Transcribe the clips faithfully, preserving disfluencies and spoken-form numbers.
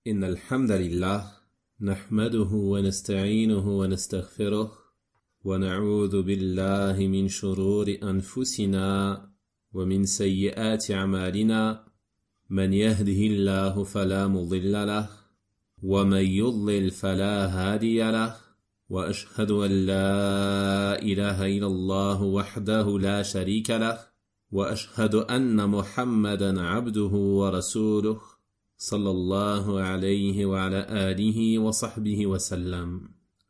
إن الحمد لله نحمده ونستعينه ونستغفره ونعوذ بالله من شرور أنفسنا ومن سيئات أعمالنا من يهده الله فلا مضل له ومن يضلل فلا هادي له وأشهد أن لا إله إلا الله وحده لا شريك له وأشهد أن محمدا عبده ورسوله صلى الله عليه وعلى آله وصحبه وسلم.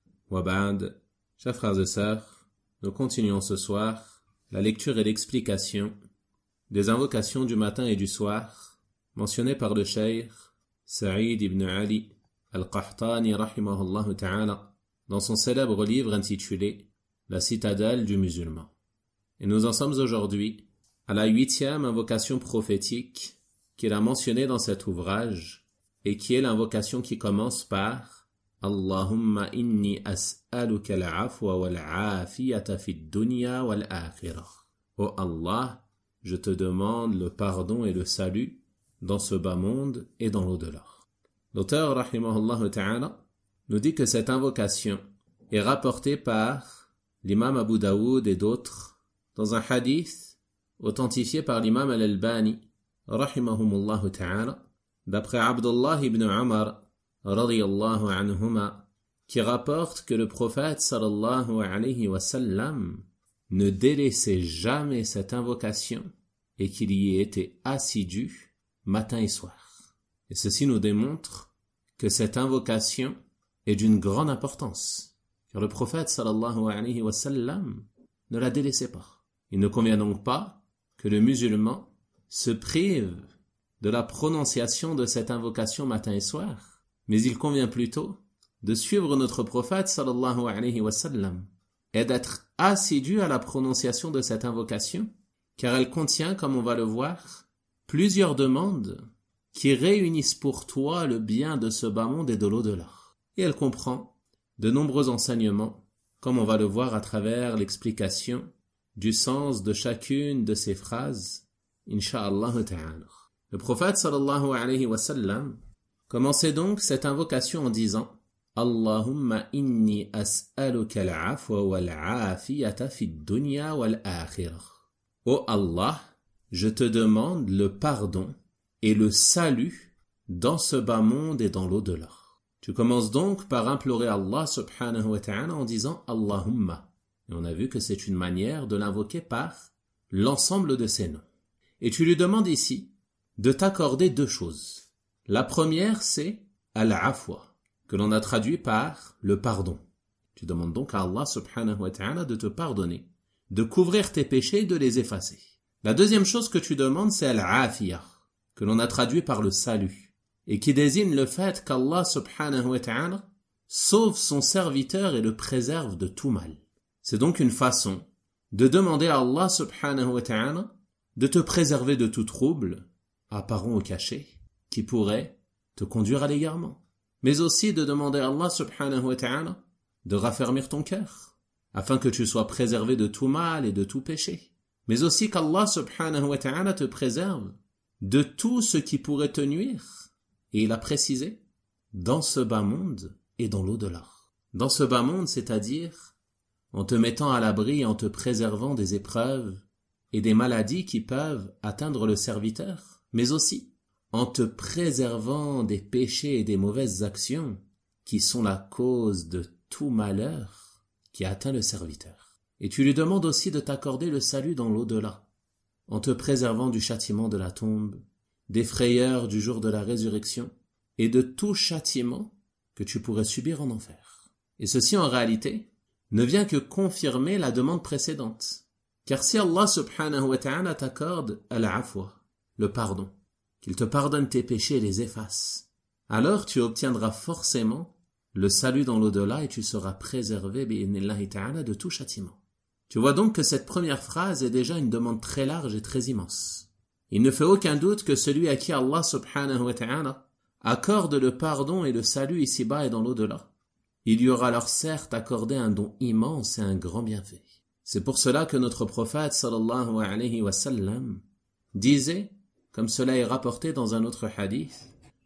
وبعد, chers frères et sœurs, nous continuons ce soir la lecture et l'explication des invocations du matin et du soir mentionnées par le cheikh Saïd ibn Ali al-Qahtani rahimahullah ta'ala dans son célèbre livre intitulé La citadelle du musulman. Et nous en sommes aujourd'hui à la huitième invocation prophétique qu'il a mentionnée dans cet ouvrage et qui est l'invocation qui commence par Allahumma inni as'aluka al-afwa wal-afiyata fid dunya wal-akhirah. Oh Allah, je te demande le pardon et le salut dans ce bas monde et dans l'au-delà. L'auteur rahimahullah ta'ala nous dit que cette invocation est rapportée par l'imam Abu Daoud et d'autres dans un hadith authentifié par l'imam al-Albani rahimahumullah ta'ala d'après Abdullah ibn Umar radiyallahu anhuma qui rapporte que le prophète sallallahu alayhi wa sallam ne délaissait jamais cette invocation et qu'il y était assidu matin et soir. Et ceci nous démontre que cette invocation est d'une grande importance, car le prophète sallallahu alayhi wa sallam ne la délaissait pas. Il ne convient donc pas que le musulman se prive de la prononciation de cette invocation matin et soir, mais il convient plutôt de suivre notre prophète sallallahu alayhi wa sallam et d'être assidu à la prononciation de cette invocation, car elle contient, comme on va le voir, plusieurs demandes qui réunissent pour toi le bien de ce bas monde et de l'au-delà. Et elle comprend de nombreux enseignements, comme on va le voir à travers l'explication du sens de chacune de ces phrases, Inch'Allah ta'ala. Le prophète sallallahu alayhi wa sallam commençait donc cette invocation en disant Allahumma inni as'aluka al-afwa wal-afiyata fid dunya wal-akhirah. Oh Allah, je te demande le pardon et le salut dans ce bas monde et dans l'au-delà. Tu commences donc par implorer Allah subhanahu wa ta'ala en disant Allahumma. Et on a vu que c'est une manière de l'invoquer par l'ensemble de ses noms. Et tu lui demandes ici de t'accorder deux choses. La première, c'est al-afwa, que l'on a traduit par le pardon. Tu demandes donc à Allah subhanahu wa ta'ala de te pardonner, de couvrir tes péchés et de les effacer. La deuxième chose que tu demandes, c'est al-afiyah, que l'on a traduit par le salut, et qui désigne le fait qu'Allah subhanahu wa ta'ala sauve son serviteur et le préserve de tout mal. C'est donc une façon de demander à Allah subhanahu wa ta'ala de te préserver de tout trouble, apparent ou caché, qui pourrait te conduire à l'égarement. Mais aussi de demander à Allah subhanahu wa ta'ala de raffermir ton cœur, afin que tu sois préservé de tout mal et de tout péché. Mais aussi qu'Allah subhanahu wa ta'ala te préserve de tout ce qui pourrait te nuire. Et il a précisé, dans ce bas monde et dans l'au-delà. Dans ce bas monde, c'est-à-dire en te mettant à l'abri et en te préservant des épreuves et des maladies qui peuvent atteindre le serviteur, mais aussi en te préservant des péchés et des mauvaises actions qui sont la cause de tout malheur qui atteint le serviteur. Et tu lui demandes aussi de t'accorder le salut dans l'au-delà, en te préservant du châtiment de la tombe, des frayeurs du jour de la résurrection et de tout châtiment que tu pourrais subir en enfer. Et ceci en réalité ne vient que confirmer la demande précédente. Car si Allah subhanahu wa ta'ala t'accorde al-afwa, le pardon, qu'il te pardonne tes péchés et les efface, alors tu obtiendras forcément le salut dans l'au-delà et tu seras préservé bi'idhnillahi ta'ala de tout châtiment. Tu vois donc que cette première phrase est déjà une demande très large et très immense. Il ne fait aucun doute que celui à qui Allah subhanahu wa ta'ala accorde le pardon et le salut ici-bas et dans l'au-delà, il lui aura alors certes accordé un don immense et un grand bienfait. C'est pour cela que notre prophète sallallahu alayhi wa sallam disait, comme cela est rapporté dans un autre hadith,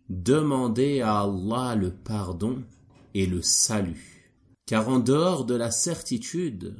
demandez à Allah le pardon et le salut. Car en dehors de la certitude,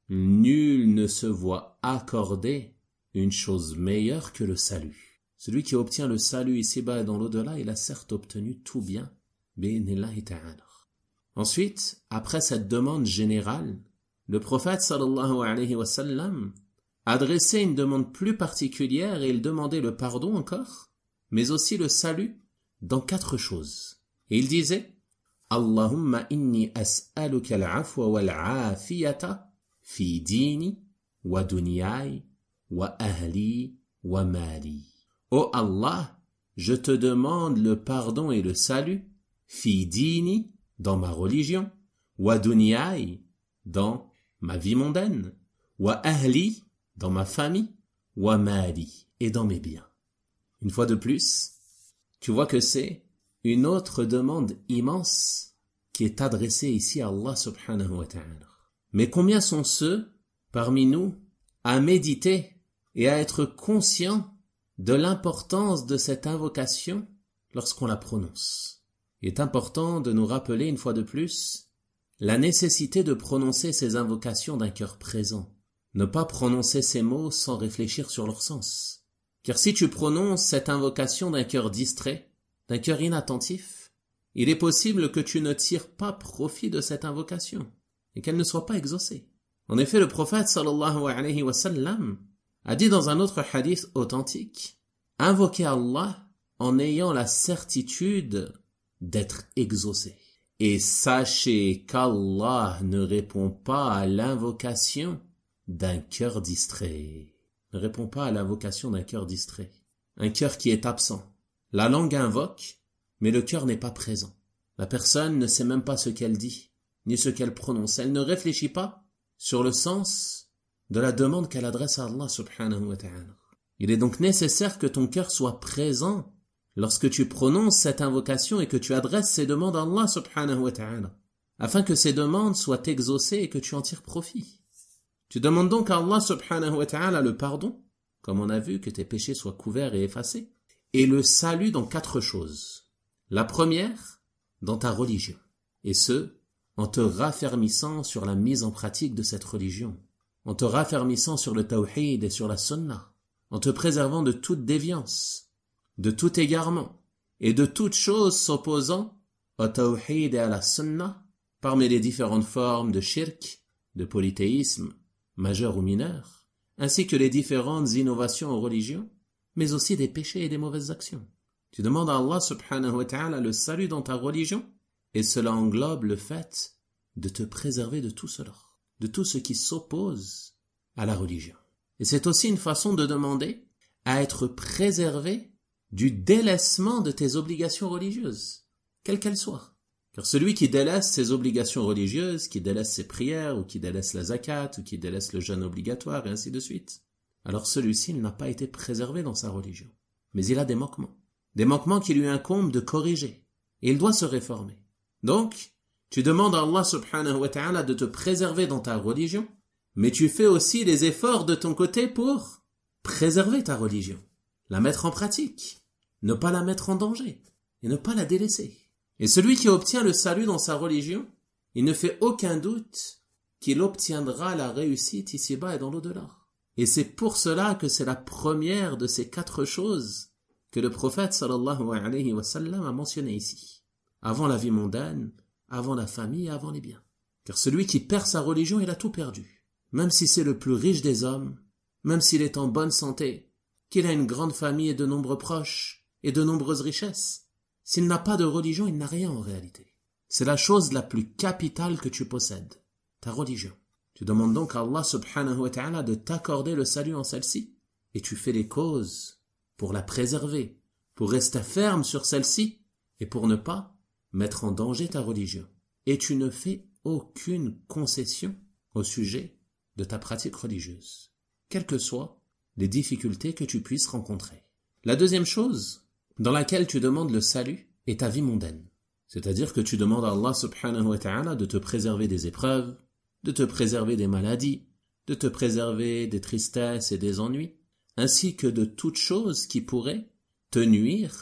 nul ne se voit accorder une chose meilleure que le salut. Celui qui obtient le salut ici-bas et dans l'au-delà, il a certes obtenu tout bien. Bi'idhnillahi ta'ala. Ensuite, après cette demande générale, le prophète sallallahu alayhi wa sallam adressait une demande plus particulière et il demandait le pardon encore, mais aussi le salut dans quatre choses. Et il disait Allahumma inni as'aluka al-afwa wal-afiyata fi dini wa dunyai wa ahli wa mali. Ô Allah, je te demande le pardon et le salut fi dini, dans ma religion, wa dunyai, dans ma vie mondaine, wa ahli, dans ma famille, wa mali, et dans mes biens. Une fois de plus, tu vois que c'est une autre demande immense qui est adressée ici à Allah subhanahu wa ta'ala. Mais combien sont ceux parmi nous à méditer et à être conscients de l'importance de cette invocation lorsqu'on la prononce? Il est important de nous rappeler une fois de plus la nécessité de prononcer ces invocations d'un cœur présent. Ne pas prononcer ces mots sans réfléchir sur leur sens. Car si tu prononces cette invocation d'un cœur distrait, d'un cœur inattentif, il est possible que tu ne tires pas profit de cette invocation et qu'elle ne soit pas exaucée. En effet, le prophète sallallahu alayhi wa sallam a dit dans un autre hadith authentique, invoquez Allah en ayant la certitude d'être exaucé. Et sachez qu'Allah ne répond pas à l'invocation d'un cœur distrait. Ne répond pas à l'invocation d'un cœur distrait. Un cœur qui est absent. La langue invoque, mais le cœur n'est pas présent. La personne ne sait même pas ce qu'elle dit, ni ce qu'elle prononce. Elle ne réfléchit pas sur le sens de la demande qu'elle adresse à Allah subhanahu wa ta'ala. Il est donc nécessaire que ton cœur soit présent lorsque tu prononces cette invocation et que tu adresses ces demandes à Allah subhanahu wa ta'ala, afin que ces demandes soient exaucées et que tu en tires profit. Tu demandes donc à Allah subhanahu wa ta'ala le pardon, comme on a vu, que tes péchés soient couverts et effacés, et le salut dans quatre choses. La première, dans ta religion, et ce, en te raffermissant sur la mise en pratique de cette religion, en te raffermissant sur le tawhid et sur la sunnah, en te préservant de toute déviance, de tout égarement, et de toute chose s'opposant au tawhid et à la sunnah, parmi les différentes formes de shirk, de polythéisme, majeur ou mineur, ainsi que les différentes innovations en religion, mais aussi des péchés et des mauvaises actions. Tu demandes à Allah subhanahu wa ta'ala le salut dans ta religion, et cela englobe le fait de te préserver de tout cela, de tout ce qui s'oppose à la religion. Et c'est aussi une façon de demander à être préservé du délaissement de tes obligations religieuses, quelles qu'elles soient. Car celui qui délaisse ses obligations religieuses, qui délaisse ses prières, ou qui délaisse la zakat, ou qui délaisse le jeûne obligatoire, et ainsi de suite, alors celui-ci il n'a pas été préservé dans sa religion. Mais il a des manquements. Des manquements qui lui incombent de corriger. Et il doit se réformer. Donc, tu demandes à Allah subhanahu wa ta'ala de te préserver dans ta religion, mais tu fais aussi les efforts de ton côté pour préserver ta religion, la mettre en pratique, ne pas la mettre en danger, et ne pas la délaisser. Et celui qui obtient le salut dans sa religion, il ne fait aucun doute qu'il obtiendra la réussite ici-bas et dans l'au-delà. Et c'est pour cela que c'est la première de ces quatre choses que le prophète sallallahu alayhi wa sallam a mentionné ici. Avant la vie mondaine, avant la famille et avant les biens. Car celui qui perd sa religion, il a tout perdu. Même si c'est le plus riche des hommes, même s'il est en bonne santé, qu'il a une grande famille et de nombreux proches, et de nombreuses richesses, s'il n'a pas de religion, il n'a rien en réalité. C'est la chose la plus capitale que tu possèdes, ta religion. Tu demandes donc à Allah subhanahu wa ta'ala de t'accorder le salut en celle-ci, et tu fais les causes pour la préserver, pour rester ferme sur celle-ci, et pour ne pas mettre en danger ta religion. Et tu ne fais aucune concession au sujet de ta pratique religieuse, quelles que soient les difficultés que tu puisses rencontrer. La deuxième chose dans laquelle tu demandes le salut est ta vie mondaine. C'est-à-dire que tu demandes à Allah subhanahu wa ta'ala de te préserver des épreuves, de te préserver des maladies, de te préserver des tristesses et des ennuis, ainsi que de toute chose qui pourrait te nuire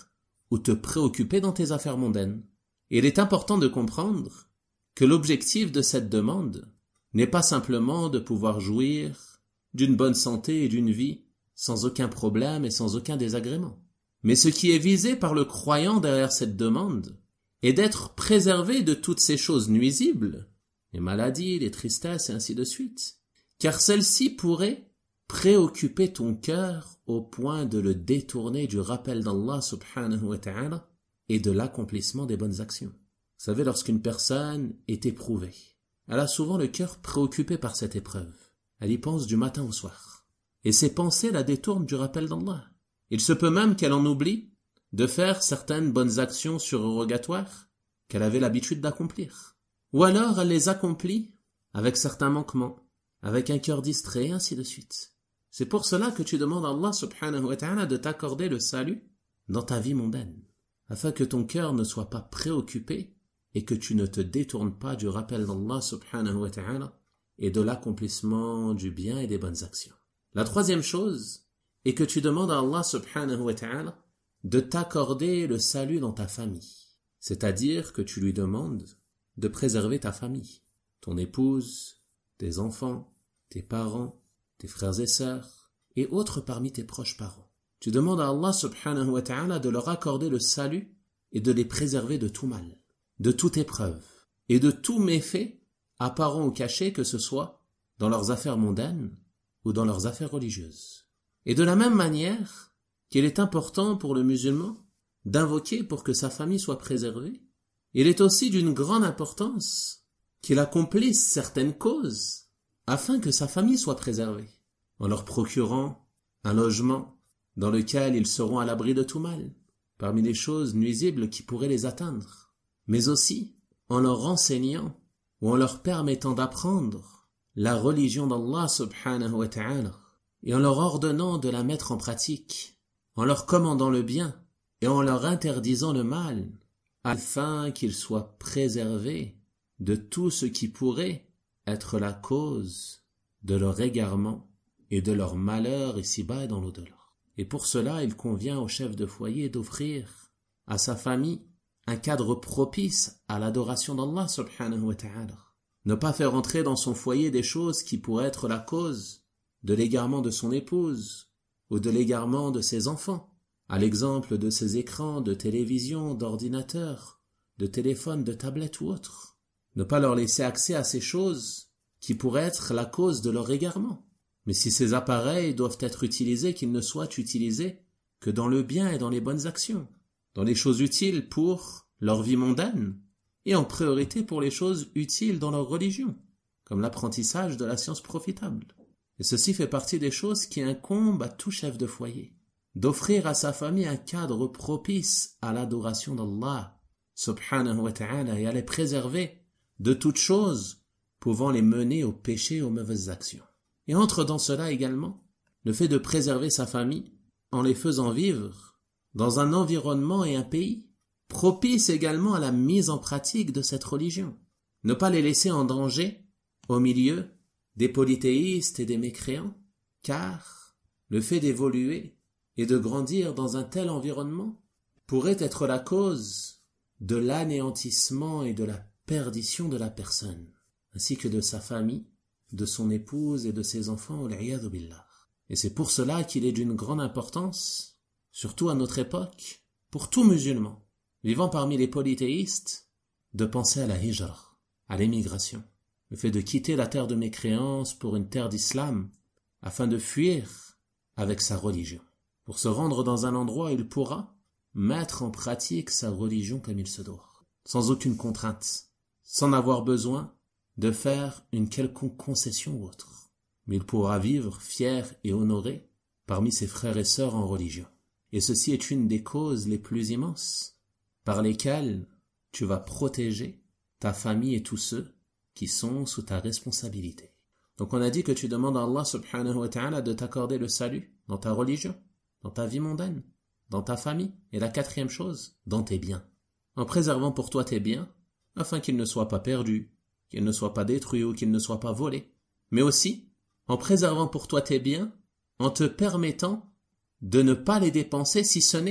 ou te préoccuper dans tes affaires mondaines. Et il est important de comprendre que l'objectif de cette demande n'est pas simplement de pouvoir jouir d'une bonne santé et d'une vie sans aucun problème et sans aucun désagrément. Mais ce qui est visé par le croyant derrière cette demande est d'être préservé de toutes ces choses nuisibles, les maladies, les tristesses et ainsi de suite, car celles-ci pourraient préoccuper ton cœur au point de le détourner du rappel d'Allah subhanahu wa ta'ala et de l'accomplissement des bonnes actions. Vous savez, lorsqu'une personne est éprouvée, elle a souvent le cœur préoccupé par cette épreuve. Elle y pense du matin au soir. Et ses pensées la détournent du rappel d'Allah. Il se peut même qu'elle en oublie de faire certaines bonnes actions surrogatoires qu'elle avait l'habitude d'accomplir. Ou alors elle les accomplit avec certains manquements, avec un cœur distrait, et ainsi de suite. C'est pour cela que tu demandes à Allah subhanahu wa ta'ala de t'accorder le salut dans ta vie mondaine, afin que ton cœur ne soit pas préoccupé et que tu ne te détournes pas du rappel d'Allah subhanahu wa ta'ala et de l'accomplissement du bien et des bonnes actions. La troisième chose est que tu demandes à Allah subhanahu wa ta'ala de t'accorder le salut dans ta famille, c'est-à-dire que tu lui demandes de préserver ta famille, ton épouse, tes enfants, tes parents, tes frères et sœurs et autres parmi tes proches parents. Tu demandes à Allah subhanahu wa ta'ala de leur accorder le salut et de les préserver de tout mal, de toute épreuve et de tout méfait apparent ou caché, que ce soit dans leurs affaires mondaines ou dans leurs affaires religieuses. Et de la même manière qu'il est important pour le musulman d'invoquer pour que sa famille soit préservée, il est aussi d'une grande importance qu'il accomplisse certaines causes afin que sa famille soit préservée, en leur procurant un logement dans lequel ils seront à l'abri de tout mal, parmi les choses nuisibles qui pourraient les atteindre, mais aussi en leur enseignant ou en leur permettant d'apprendre la religion d'Allah subhanahu wa ta'ala et en leur ordonnant de la mettre en pratique, en leur commandant le bien et en leur interdisant le mal, afin qu'ils soient préservés de tout ce qui pourrait être la cause de leur égarement et de leur malheur ici-bas et dans l'au-delà. Et pour cela, il convient au chef de foyer d'offrir à sa famille un cadre propice à l'adoration d'Allah subhanahu wa ta'ala. Ne pas faire entrer dans son foyer des choses qui pourraient être la cause de l'égarement de son épouse ou de l'égarement de ses enfants, à l'exemple de ses écrans de télévision, d'ordinateur, de téléphone, de tablette ou autre. Ne pas leur laisser accès à ces choses qui pourraient être la cause de leur égarement. Mais si ces appareils doivent être utilisés, qu'ils ne soient utilisés que dans le bien et dans les bonnes actions, dans les choses utiles pour leur vie mondaine, et en priorité pour les choses utiles dans leur religion, comme l'apprentissage de la science profitable. Et ceci fait partie des choses qui incombent à tout chef de foyer, d'offrir à sa famille un cadre propice à l'adoration d'Allah subhanahu wa ta'ala et à les préserver de toutes choses pouvant les mener au péché et aux mauvaises actions. Et entre dans cela également le fait de préserver sa famille en les faisant vivre dans un environnement et un pays propice également à la mise en pratique de cette religion. Ne pas les laisser en danger au milieu des polythéistes et des mécréants, car le fait d'évoluer et de grandir dans un tel environnement pourrait être la cause de l'anéantissement et de la perdition de la personne, ainsi que de sa famille, de son épouse et de ses enfants, wal-'iyadhu billah. Et c'est pour cela qu'il est d'une grande importance, surtout à notre époque, pour tout musulman vivant parmi les polythéistes, de penser à la hijra, à l'émigration, le fait de quitter la terre de mécréance pour une terre d'islam, afin de fuir avec sa religion, pour se rendre dans un endroit où il pourra mettre en pratique sa religion comme il se doit, sans aucune contrainte, sans avoir besoin de faire une quelconque concession ou autre. Mais il pourra vivre fier et honoré parmi ses frères et sœurs en religion. Et ceci est une des causes les plus immenses par lesquelles tu vas protéger ta famille et tous ceux qui sont sous ta responsabilité. Donc on a dit que tu demandes à Allah subhanahu wa ta'ala de t'accorder le salut dans ta religion, dans ta vie mondaine, dans ta famille, et la quatrième chose, dans tes biens, en préservant pour toi tes biens, afin qu'ils ne soient pas perdus, qu'ils ne soient pas détruits ou qu'ils ne soient pas volés, mais aussi en préservant pour toi tes biens, en te permettant de ne pas les dépenser si ce n'est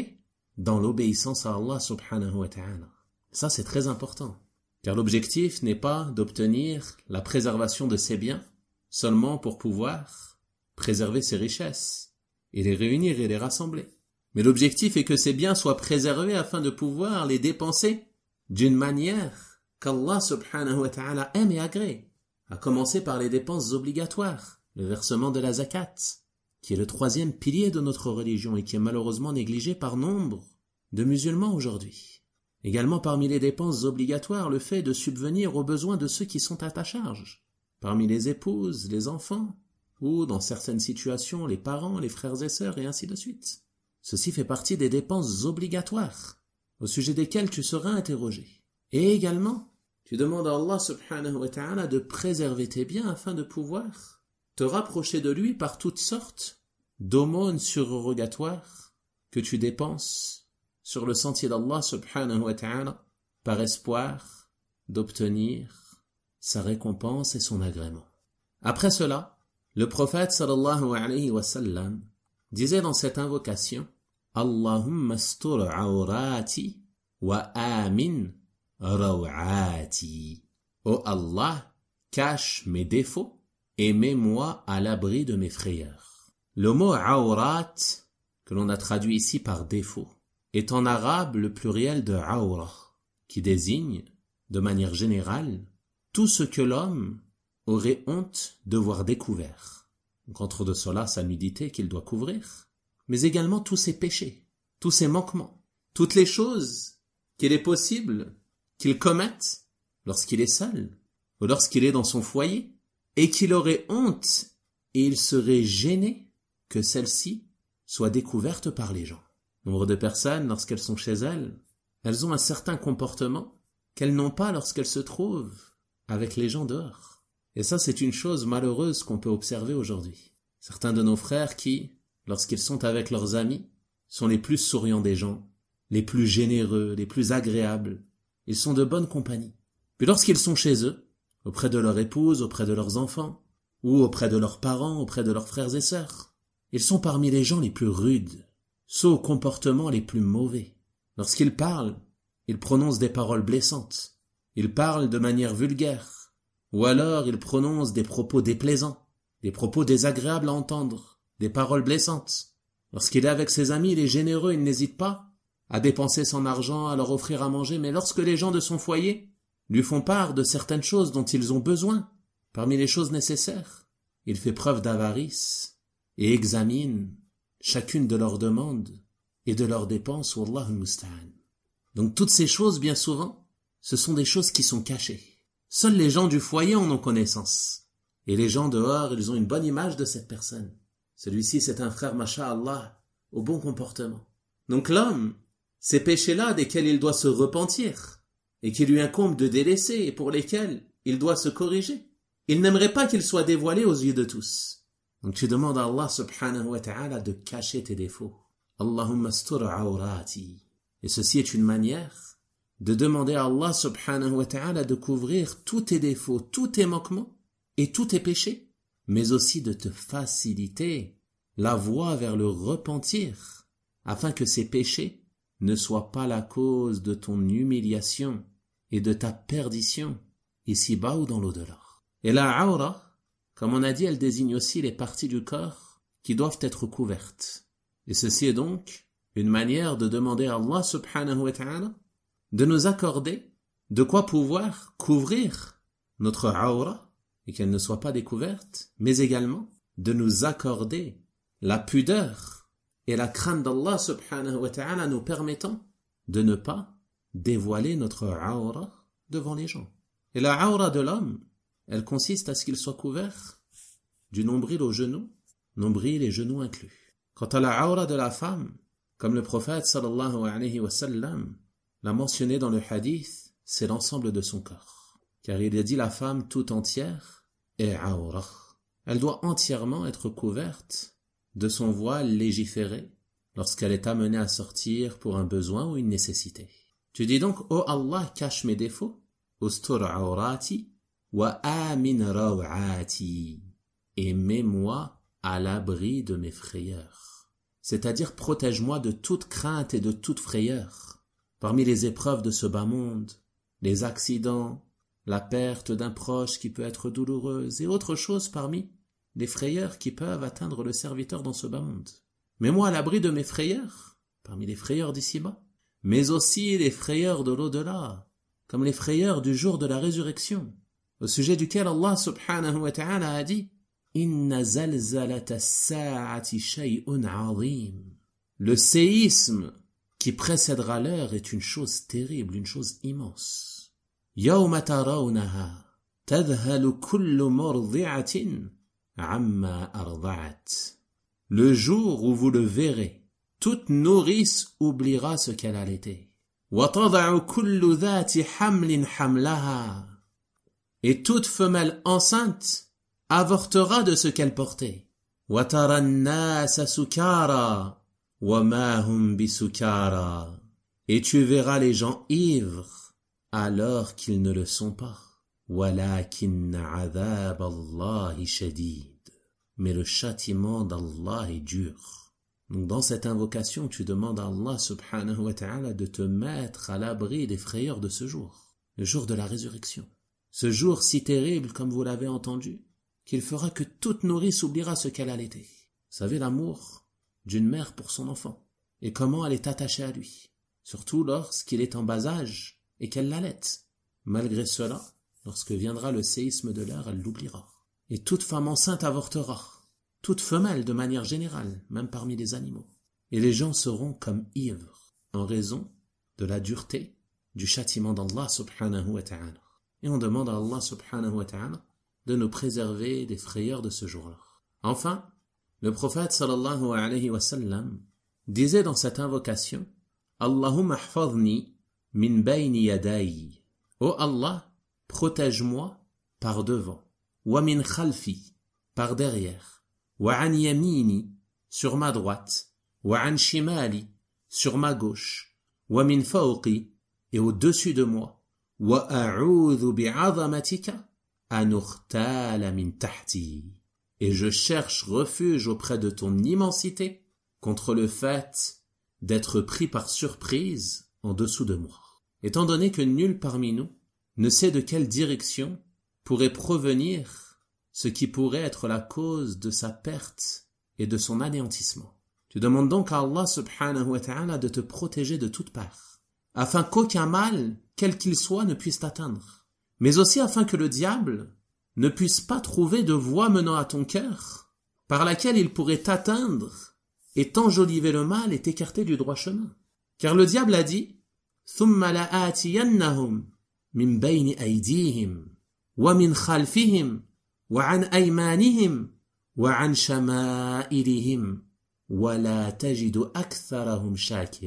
dans l'obéissance à Allah subhanahu wa ta'ala. Ça, c'est très important. Car l'objectif n'est pas d'obtenir la préservation de ses biens seulement pour pouvoir préserver ses richesses et les réunir et les rassembler. Mais l'objectif est que ces biens soient préservés afin de pouvoir les dépenser d'une manière qu'Allah subhanahu wa ta'ala aime et agrée. À commencer par les dépenses obligatoires, le versement de la zakat, qui est le troisième pilier de notre religion et qui est malheureusement négligé par nombre de musulmans aujourd'hui. Également parmi les dépenses obligatoires, le fait de subvenir aux besoins de ceux qui sont à ta charge, parmi les épouses, les enfants, ou dans certaines situations les parents, les frères et sœurs, et ainsi de suite. Ceci fait partie des dépenses obligatoires, au sujet desquelles tu seras interrogé. Et également, tu demandes à Allah subhanahu wa ta'ala de préserver tes biens afin de pouvoir te rapprocher de lui par toutes sortes d'aumônes surrogatoires que tu dépenses sur le sentier d'Allah subhanahu wa ta'ala par espoir d'obtenir sa récompense et son agrément. Après cela, le prophète sallallahu alayhi wa sallam disait dans cette invocation Allahumma astur awrati wa amin rawati. Ô Allah, cache mes défauts et mets-moi à l'abri de mes frayeurs. Le mot awrat, que l'on a traduit ici par défaut, est en arabe le pluriel de awra, qui désigne, de manière générale, tout ce que l'homme aurait honte de voir découvert. Donc entre de cela sa nudité qu'il doit couvrir, mais également tous ses péchés, tous ses manquements, toutes les choses qu'il est possible qu'il commette lorsqu'il est seul, ou lorsqu'il est dans son foyer, et qu'il aurait honte et il serait gêné que celle-ci soit découverte par les gens. Nombre de personnes, lorsqu'elles sont chez elles, elles ont un certain comportement qu'elles n'ont pas lorsqu'elles se trouvent avec les gens dehors. Et ça, c'est une chose malheureuse qu'on peut observer aujourd'hui. Certains de nos frères qui, lorsqu'ils sont avec leurs amis, sont les plus souriants des gens, les plus généreux, les plus agréables. Ils sont de bonne compagnie. Puis lorsqu'ils sont chez eux, auprès de leur épouse, auprès de leurs enfants, ou auprès de leurs parents, auprès de leurs frères et sœurs, ils sont parmi les gens les plus rudes, ceux aux comportements les plus mauvais. Lorsqu'ils parlent, ils prononcent des paroles blessantes, ils parlent de manière vulgaire, ou alors ils prononcent des propos déplaisants, des propos désagréables à entendre, des paroles blessantes. Lorsqu'il est avec ses amis, il est généreux, il n'hésite pas à dépenser son argent, à leur offrir à manger, mais lorsque les gens de son foyer lui font part de certaines choses dont ils ont besoin, parmi les choses nécessaires, il fait preuve d'avarice et examine chacune de leurs demandes et de leurs dépenses, wallahu musta'an. Donc toutes ces choses, bien souvent, ce sont des choses qui sont cachées. Seuls les gens du foyer en ont connaissance. Et les gens dehors, ils ont une bonne image de cette personne. Celui-ci, c'est un frère, masha'Allah, au bon comportement. Donc l'homme, ces péchés-là desquels il doit se repentir, et qui lui incombent de délaisser, et pour lesquels il doit se corriger, il n'aimerait pas qu'ils soient dévoilés aux yeux de tous. Donc tu demandes à Allah subhanahu wa ta'ala de cacher tes défauts. Allahumma astur awrati. Et ceci est une manière de demander à Allah subhanahu wa ta'ala de couvrir tous tes défauts, tous tes manquements et tous tes péchés, mais aussi de te faciliter la voie vers le repentir, afin que ces péchés ne soient pas la cause de ton humiliation et de ta perdition, ici-bas ou dans l'au-delà. Et la awra, comme on a dit, elle désigne aussi les parties du corps qui doivent être couvertes. Et ceci est donc une manière de demander à Allah subhanahu wa ta'ala de nous accorder de quoi pouvoir couvrir notre awra et qu'elle ne soit pas découverte, mais également de nous accorder la pudeur et la crainte d'Allah subhanahu wa ta'ala nous permettant de ne pas dévoiler notre awra devant les gens. Et la awra de l'homme, elle consiste à ce qu'il soit couvert du nombril au genou, nombril et genoux inclus. Quant à la awra de la femme, comme le prophète sallallahu alayhi wa sallam l'a mentionné dans le hadith, c'est l'ensemble de son corps. Car il a dit la femme tout entière est awra. Elle doit entièrement être couverte de son voile légiféré lorsqu'elle est amenée à sortir pour un besoin ou une nécessité. Tu dis donc, ô Allah, cache mes défauts, ustur awrati wa amin rawati, et mets-moi à l'abri de mes frayeurs. c'est-à-dire protège-moi de toute crainte et de toute frayeur. Parmi les épreuves de ce bas monde, les accidents, la perte d'un proche qui peut être douloureuse et autre chose parmi les frayeurs qui peuvent atteindre le serviteur dans ce bas monde. Mets-moi à l'abri de mes frayeurs, parmi les frayeurs d'ici-bas, mais aussi les frayeurs de l'au-delà, comme les frayeurs du jour de la résurrection, au sujet duquel Allah subhanahu wa ta'ala a dit « Inna zalzalata as-sa'ati shay'un 'azim » Le séisme qui précédera l'heure est une chose terrible, une chose immense. « Yawma tarawnaha tadhalu kullu murdi'atin 'amma arda'at » Le jour où vous le verrez, toute nourrice oubliera ce qu'elle allaitait. « Wa tada'u kullu dhati hamlin hamlaha » Et toute femelle enceinte avortera de ce qu'elle portait. Wa tara an-nasa sukara wa ma hum bisukara. Et tu verras les gens ivres alors qu'ils ne le sont pas. Walakinna 'adhab Allahi shadid. Mais le châtiment d'Allah est dur. Donc dans cette invocation, tu demandes à Allah subhanahu wa ta'ala de te mettre à l'abri des frayeurs de ce jour, le jour de la résurrection. Ce jour si terrible, comme vous l'avez entendu, qu'il fera que toute nourrice oubliera ce qu'elle allaitait. Vous savez l'amour d'une mère pour son enfant, et comment elle est attachée à lui, surtout lorsqu'il est en bas âge et qu'elle l'allaite. Malgré cela, lorsque viendra le séisme de l'heure, elle l'oubliera. Et toute femme enceinte avortera, toute femelle de manière générale, même parmi les animaux. Et les gens seront comme ivres, en raison de la dureté du châtiment d'Allah subhanahu wa ta'ala. Et on demande à Allah subhanahu wa ta'ala de nous préserver des frayeurs de ce jour-là. Enfin, le prophète sallallahu alayhi wa sallam disait dans cette invocation Allahumma ahfadhni min bayni yadayi. Ô Allah, protège-moi par devant. Wa min khalfi, par derrière. Wa an yamini, sur ma droite. Wa an shimali, sur ma gauche. Wa min fawqi, et au-dessus de moi. Wa a'udhu bi'azamatika an ukhtala min tahti. Et je cherche refuge auprès de ton immensité contre le fait d'être pris par surprise en dessous de moi. Étant donné que nul parmi nous ne sait de quelle direction pourrait provenir ce qui pourrait être la cause de sa perte et de son anéantissement. Tu demandes donc à Allah subhanahu wa ta'ala de te protéger de toutes parts, afin qu'aucun mal, quel qu'il soit, ne puisse t'atteindre, mais aussi afin que le diable ne puisse pas trouver de voie menant à ton cœur, par laquelle il pourrait t'atteindre et t'enjoliver le mal et t'écarter du droit chemin. Car le diable a dit « Thumma la'atiyannahum min bayni aydihim wa min khalfihim wa an aymanihim wa an shama'ilihim wa la tajidu aktharahum shakirin. »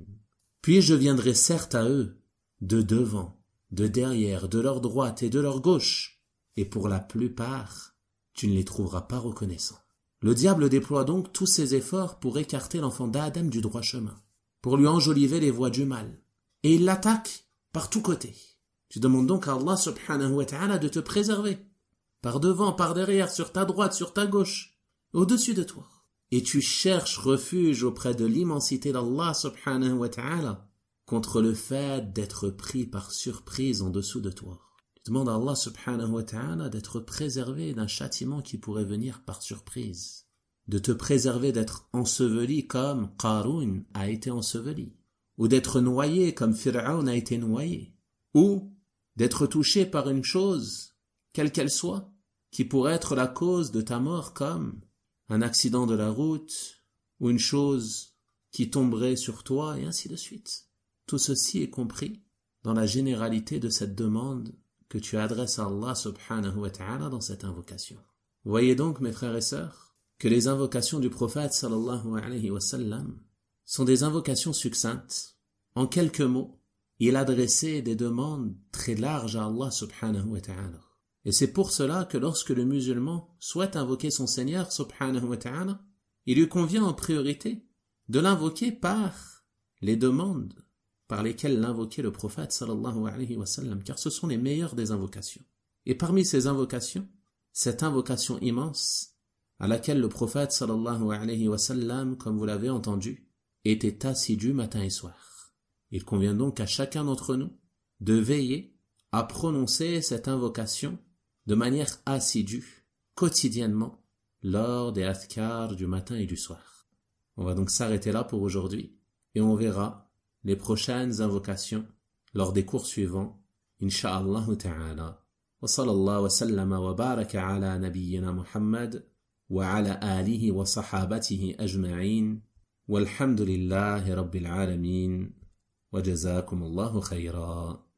Puis je viendrai certes à eux, de devant, de derrière, de leur droite et de leur gauche, et pour la plupart, tu ne les trouveras pas reconnaissants. Le diable déploie donc tous ses efforts pour écarter l'enfant d'Adam du droit chemin, pour lui enjoliver les voies du mal, et il l'attaque par tous côtés. Tu demandes donc à Allah subhanahu wa ta'ala de te préserver, par devant, par derrière, sur ta droite, sur ta gauche, au-dessus de toi. Et tu cherches refuge auprès de l'immensité d'Allah subhanahu wa ta'ala contre le fait d'être pris par surprise en dessous de toi. Tu demandes à Allah subhanahu wa ta'ala d'être préservé d'un châtiment qui pourrait venir par surprise, de te préserver d'être enseveli comme Qarun a été enseveli, ou d'être noyé comme Fir'aun a été noyé, ou d'être touché par une chose, quelle qu'elle soit, qui pourrait être la cause de ta mort comme un accident de la route, ou une chose qui tomberait sur toi, et ainsi de suite. Tout ceci est compris dans la généralité de cette demande que tu adresses à Allah subhanahu wa ta'ala dans cette invocation. Voyez donc, mes frères et sœurs, que les invocations du prophète sallallahu alayhi wa sallam sont des invocations succinctes. En quelques mots, il adressait des demandes très larges à Allah subhanahu wa ta'ala. Et c'est pour cela que lorsque le musulman souhaite invoquer son Seigneur subhanahu wa ta'ala, il lui convient en priorité de l'invoquer par les demandes par lesquelles l'invoquait le prophète sallallahu alayhi wa sallam, car ce sont les meilleures des invocations. Et parmi ces invocations, cette invocation immense à laquelle le prophète sallallahu alayhi wa sallam, comme vous l'avez entendu, était assidu matin et soir. Il convient donc à chacun d'entre nous de veiller à prononcer cette invocation de manière assidue, quotidiennement, lors des adhkars du matin et du soir. On va donc s'arrêter là pour aujourd'hui et on verra les prochaines invocations lors des cours suivants, insha'Allah ta'ala. Wa sallallahu wa sallama wa baraka ala nabiyyina Muhammad wa ala alihi wa sahabatihi ajma'in walhamdulillahi rabbil alamin wa jazakumullahu khayra.